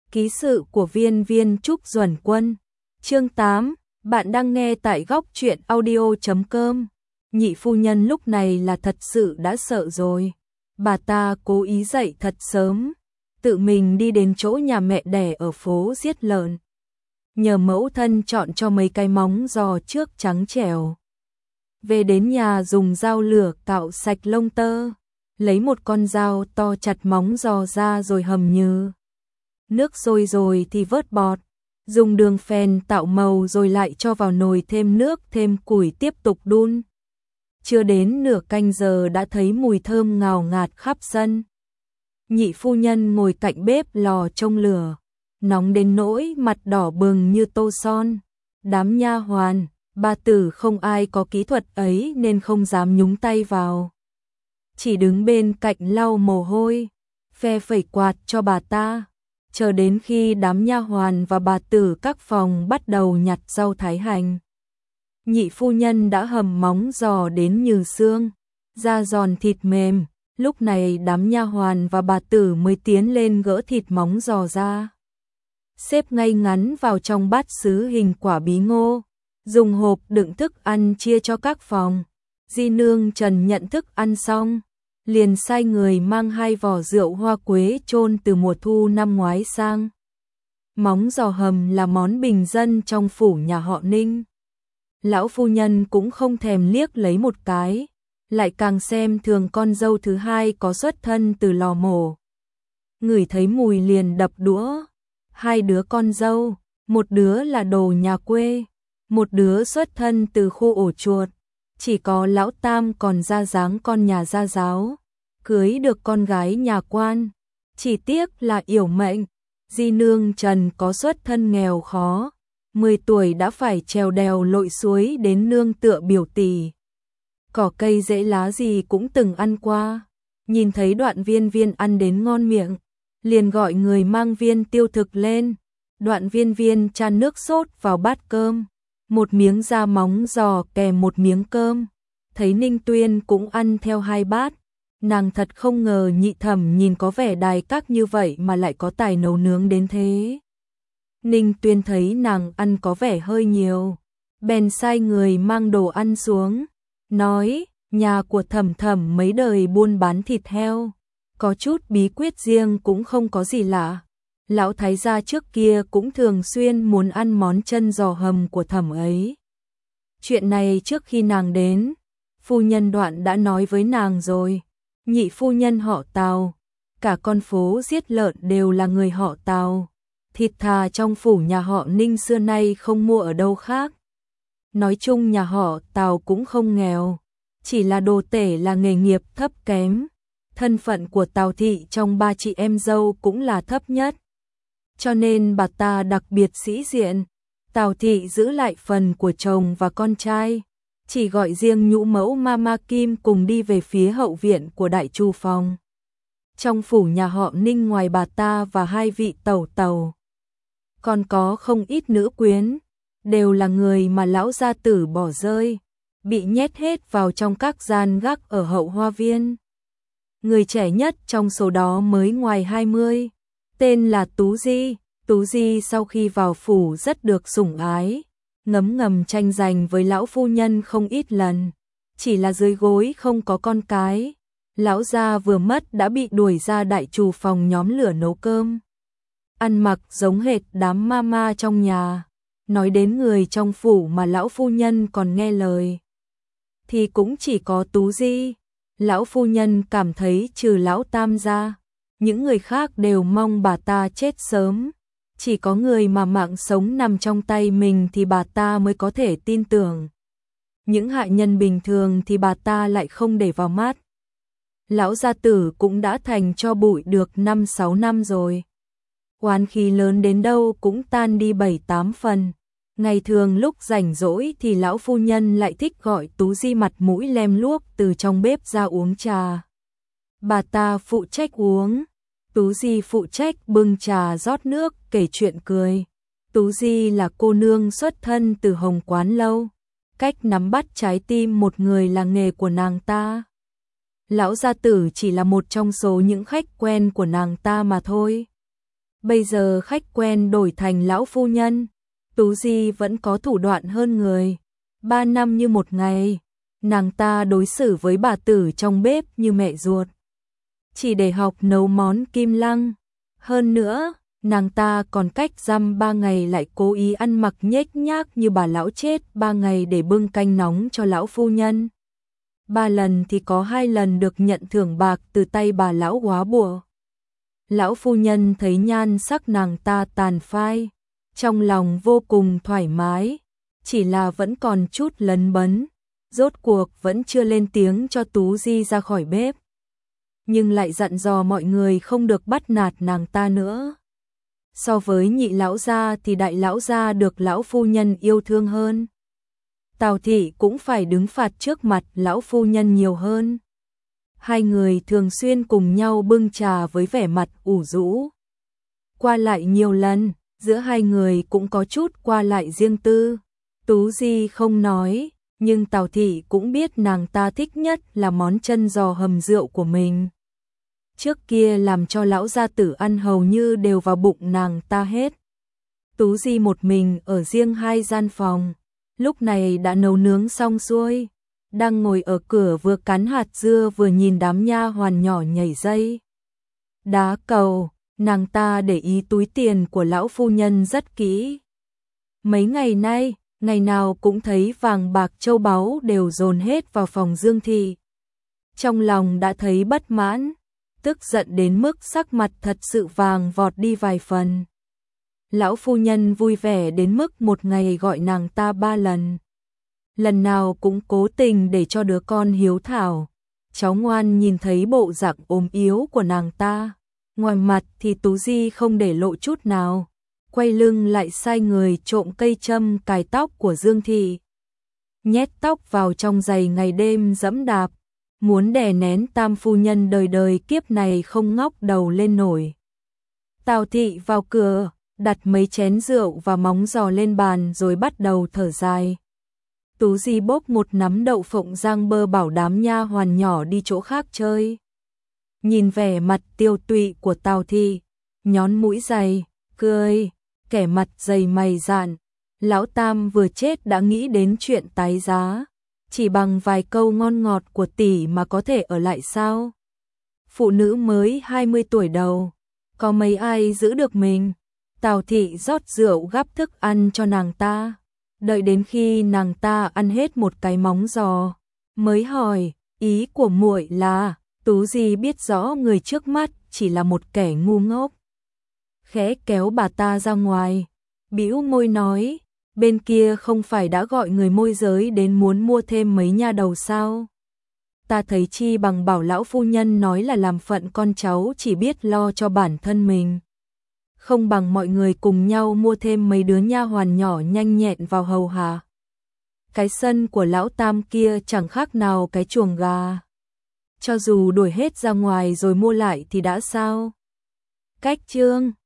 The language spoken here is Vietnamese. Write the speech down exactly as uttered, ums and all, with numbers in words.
Ký sự của viên viên Trúc Duẩn Quân. Chương tám, bạn đang nghe tại góc truyện audio chấm com. Nhị phu nhân lúc này là thật sự đã sợ rồi. Bà ta cố ý dậy thật sớm, tự mình đi đến chỗ nhà mẹ đẻ ở phố giết lợn. Nhờ mẫu thân chọn cho mấy cái móng giò trước trắng trẻo. Về đến nhà dùng dao lửa cạo sạch lông tơ, lấy một con dao to chặt móng giò ra rồi hầm nhừ. Nước sôi rồi thì vớt bọt, dùng đường phèn tạo màu rồi lại cho vào nồi thêm nước thêm củi tiếp tục đun. Chưa đến nửa canh giờ đã thấy mùi thơm ngào ngạt khắp sân. Nhị phu nhân ngồi cạnh bếp lò trông lửa, nóng đến nỗi mặt đỏ bừng như tô son. Đám nha hoàn, bà tử không ai có kỹ thuật ấy nên không dám nhúng tay vào. Chỉ đứng bên cạnh lau mồ hôi, phe phẩy quạt cho bà ta. Chờ đến khi đám nha hoàn và bà tử các phòng bắt đầu nhặt rau thái hành. Nhị phu nhân đã hầm móng giò đến như xương, da giòn thịt mềm. Lúc này đám nha hoàn và bà tử mới tiến lên gỡ thịt móng giò ra, xếp ngay ngắn vào trong bát sứ hình quả bí ngô, dùng hộp đựng thức ăn chia cho các phòng. Di nương Trần nhận thức ăn xong, liền sai người mang hai vỏ rượu hoa quế chôn từ mùa thu năm ngoái sang. Móng giò hầm là món bình dân trong phủ nhà họ Ninh. Lão phu nhân cũng không thèm liếc lấy một cái, lại càng xem thường con dâu thứ hai có xuất thân từ lò mổ. Ngửi thấy mùi liền đập đũa. Hai đứa con dâu, một đứa là đồ nhà quê, một đứa xuất thân từ khu ổ chuột. Chỉ có lão tam còn ra dáng con nhà gia giáo, cưới được con gái nhà quan. Chỉ tiếc là yểu mệnh. Di nương Trần có xuất thân nghèo khó, mười tuổi đã phải trèo đèo lội suối đến nương tựa biểu tỷ. Cỏ cây rễ lá gì cũng từng ăn qua. Nhìn thấy Đoạn Viên Viên ăn đến ngon miệng, liền gọi người mang viên tiêu thực lên. Đoạn Viên Viên chan nước sốt vào bát cơm, một miếng da móng giò kèm một miếng cơm. Thấy Ninh Tuyên cũng ăn theo hai bát, nàng thật không ngờ nhị thẩm nhìn có vẻ đài các như vậy mà lại có tài nấu nướng đến thế. Ninh Tuyên thấy nàng ăn có vẻ hơi nhiều, bèn sai người mang đồ ăn xuống, nói nhà của thẩm thẩm mấy đời buôn bán thịt heo, có chút bí quyết riêng cũng không có gì lạ. Lão thái gia trước kia cũng thường xuyên muốn ăn món chân giò hầm của thẩm ấy. Chuyện này trước khi nàng đến, phu nhân Đoạn đã nói với nàng rồi. Nhị phu nhân họ Tào, cả con phố giết lợn đều là người họ Tào. Thịt thà trong phủ nhà họ Ninh xưa nay không mua ở đâu khác. Nói chung nhà họ Tào cũng không nghèo, chỉ là đồ tể là nghề nghiệp thấp kém. Thân phận của Tào thị trong ba chị em dâu cũng là thấp nhất, cho nên bà ta đặc biệt sĩ diện. Tào thị giữ lại phần của chồng và con trai, chỉ gọi riêng nhũ mẫu Mama Kim cùng đi về phía hậu viện của đại chu phòng. Trong phủ nhà họ Ninh ngoài bà ta và hai vị tẩu tẩu, còn có không ít nữ quyến, đều là người mà lão gia tử bỏ rơi, bị nhét hết vào trong các gian gác ở hậu hoa viên. Người trẻ nhất trong số đó mới ngoài hai mươi, tên là Tú Di. Tú Di sau khi vào phủ rất được sủng ái, ngấm ngầm tranh giành với lão phu nhân không ít lần, chỉ là dưới gối không có con cái. Lão gia vừa mất đã bị đuổi ra đại trù phòng nhóm lửa nấu cơm, ăn mặc giống hệt đám mama trong nhà. Nói đến người trong phủ mà lão phu nhân còn nghe lời thì cũng chỉ có Tú Di. Lão phu nhân cảm thấy trừ lão tam ra, những người khác đều mong bà ta chết sớm. Chỉ có người mà mạng sống nằm trong tay mình thì bà ta mới có thể tin tưởng. Những hạ nhân bình thường thì bà ta lại không để vào mắt. Lão gia tử cũng đã thành cho bụi được năm sáu năm rồi. Oán khí lớn đến đâu cũng tan đi bảy tám phần. Ngày thường lúc rảnh rỗi thì lão phu nhân lại thích gọi Tú Di mặt mũi lem luốc từ trong bếp ra uống trà. Bà ta phụ trách uống, Tú Di phụ trách bưng trà rót nước kể chuyện cười. Tú Di là cô nương xuất thân từ Hồng Quán lâu, cách nắm bắt trái tim một người là nghề của nàng ta. Lão gia tử chỉ là một trong số những khách quen của nàng ta mà thôi. Bây giờ khách quen đổi thành lão phu nhân, Tú Di vẫn có thủ đoạn hơn người. Ba năm như một ngày, nàng ta đối xử với bà tử trong bếp như mẹ ruột. Chỉ để học nấu món kim lăng. Hơn nữa, nàng ta còn cách dăm ba ngày lại cố ý ăn mặc nhếch nhác như bà lão chết ba ngày để bưng canh nóng cho lão phu nhân. Ba lần thì có hai lần được nhận thưởng bạc từ tay bà lão góa bùa. Lão phu nhân thấy nhan sắc nàng ta tàn phai, trong lòng vô cùng thoải mái, chỉ là vẫn còn chút lấn bấn, rốt cuộc vẫn chưa lên tiếng cho Tú Di ra khỏi bếp. Nhưng lại dặn dò mọi người không được bắt nạt nàng ta nữa. So với nhị lão gia thì đại lão gia được lão phu nhân yêu thương hơn. Tào thị cũng phải đứng phạt trước mặt lão phu nhân nhiều hơn. Hai người thường xuyên cùng nhau bưng trà với vẻ mặt ủ rũ. Qua lại nhiều lần, giữa hai người cũng có chút qua lại riêng tư. Tú Di không nói, nhưng Tào thị cũng biết nàng ta thích nhất là món chân giò hầm rượu của mình. Trước kia làm cho lão gia tử ăn hầu như đều vào bụng nàng ta hết. Tú Di một mình ở riêng hai gian phòng, lúc này đã nấu nướng xong xuôi, đang ngồi ở cửa vừa cắn hạt dưa vừa nhìn đám nha hoàn nhỏ nhảy dây. Đá cầu, nàng ta để ý túi tiền của lão phu nhân rất kỹ. Mấy ngày nay, ngày nào cũng thấy vàng bạc châu báu đều dồn hết vào phòng Dương thị. Trong lòng đã thấy bất mãn, tức giận đến mức sắc mặt thật sự vàng vọt đi vài phần. Lão phu nhân vui vẻ đến mức một ngày gọi nàng ta ba lần. Lần nào cũng cố tình để cho đứa con hiếu thảo, cháu ngoan nhìn thấy bộ dạng ốm yếu của nàng ta. Ngoài mặt thì Tú Di không để lộ chút nào, quay lưng lại sai người trộm cây châm cài tóc của Dương thị. Nhét tóc vào trong giày ngày đêm dẫm đạp, muốn đè nén tam phu nhân đời đời kiếp này không ngóc đầu lên nổi. Tào thị vào cửa, đặt mấy chén rượu và móng giò lên bàn rồi bắt đầu thở dài. Tú Di bốc một nắm đậu phộng rang bơ bảo đám nha hoàn nhỏ đi chỗ khác chơi. Nhìn vẻ mặt tiêu tụy của Tào thị, nhón mũi dày, cười, kẻ mặt dày mày dạn. Lão Tam vừa chết đã nghĩ đến chuyện tái giá. Chỉ bằng vài câu ngon ngọt của tỷ mà có thể ở lại sao? Phụ nữ mới hai mươi tuổi đầu, có mấy ai giữ được mình? Tào thị rót rượu gắp thức ăn cho nàng ta. Đợi đến khi nàng ta ăn hết một cái móng giò, mới hỏi, ý của muội là, Tú Di biết rõ người trước mắt chỉ là một kẻ ngu ngốc. Khẽ kéo bà ta ra ngoài, bĩu môi nói, bên kia không phải đã gọi người môi giới đến muốn mua thêm mấy nha đầu sao? Ta thấy chi bằng bảo lão phu nhân nói là làm phận con cháu chỉ biết lo cho bản thân mình. Không bằng mọi người cùng nhau mua thêm mấy đứa nha hoàn nhỏ nhanh nhẹn vào hầu hạ. Cái sân của lão Tam kia chẳng khác nào cái chuồng gà. Cho dù đuổi hết ra ngoài rồi mua lại thì đã sao? Cách chương